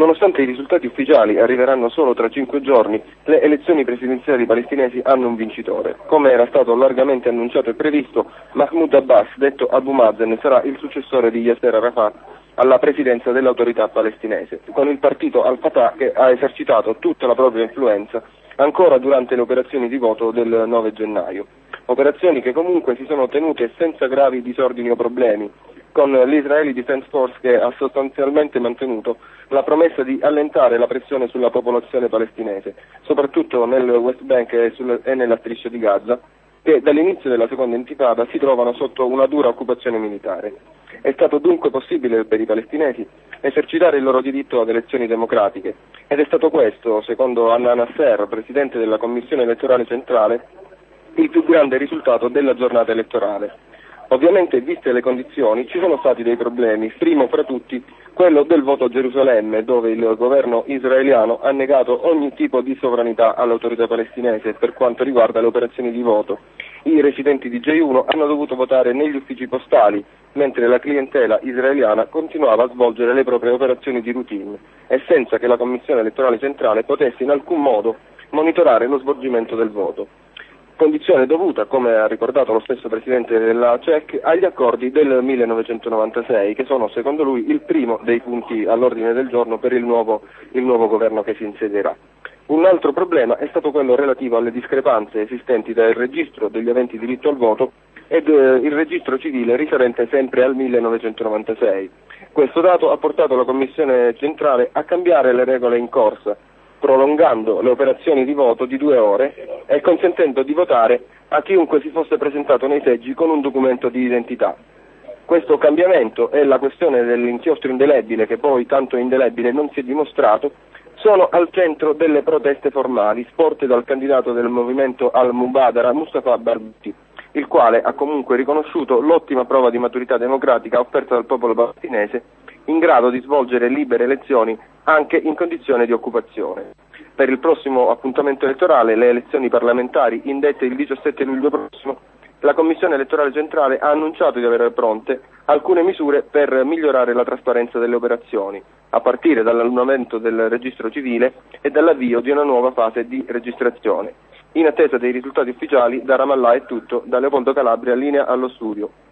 Nonostante i risultati ufficiali arriveranno solo tra 5 giorni, le elezioni presidenziali palestinesi hanno un vincitore. Come era stato largamente annunciato e previsto, Mahmoud Abbas, detto Abu Mazen, sarà il successore di Yasser Arafat alla presidenza dell'autorità palestinese, con il partito Al-Fatah che ha esercitato tutta la propria influenza ancora durante le operazioni di voto del 9 gennaio. Operazioni che comunque si sono tenute senza gravi disordini o problemi, con l'Israeli Defense Force che ha sostanzialmente mantenuto la promessa di allentare la pressione sulla popolazione palestinese, soprattutto nel West Bank e nella striscia di Gaza, che dall'inizio della seconda intifada si trovano sotto una dura occupazione militare. È stato dunque possibile per i palestinesi esercitare il loro diritto ad elezioni democratiche ed è stato questo, secondo Anna Nasser, presidente della Commissione elettorale centrale, il più grande risultato della giornata elettorale. Ovviamente, viste le condizioni, ci sono stati dei problemi, primo fra tutti quello del voto a Gerusalemme, dove il governo israeliano ha negato ogni tipo di sovranità all'autorità palestinese per quanto riguarda le operazioni di voto. I residenti di J1 hanno dovuto votare negli uffici postali, mentre la clientela israeliana continuava a svolgere le proprie operazioni di routine e senza che la Commissione elettorale centrale potesse in alcun modo monitorare lo svolgimento del voto. Condizione dovuta, come ha ricordato lo stesso presidente della CEC, agli accordi del 1996, che sono secondo lui il primo dei punti all'ordine del giorno per il nuovo governo che si insedierà. Un altro problema è stato quello relativo alle discrepanze esistenti tra il registro degli aventi diritto al voto ed il registro civile risalente sempre al 1996. Questo dato ha portato la Commissione centrale a cambiare le regole in corsa, prolungando le operazioni di voto di 2 ore e consentendo di votare a chiunque si fosse presentato nei seggi con un documento di identità. Questo cambiamento e la questione dell'inchiostro indelebile, che poi tanto indelebile non si è dimostrato, sono al centro delle proteste formali sporte dal candidato del movimento al-Mubadara, Mustafa Barghouti, il quale ha comunque riconosciuto l'ottima prova di maturità democratica offerta dal popolo palestinese, in grado di svolgere libere elezioni anche in condizione di occupazione. Per il prossimo appuntamento elettorale, le elezioni parlamentari indette il 17 luglio prossimo, la Commissione elettorale centrale ha annunciato di avere pronte alcune misure per migliorare la trasparenza delle operazioni, a partire dall'annullamento del registro civile e dall'avvio di una nuova fase di registrazione. In attesa dei risultati ufficiali, da Ramallah è tutto, da Leopoldo Calabria, linea allo studio.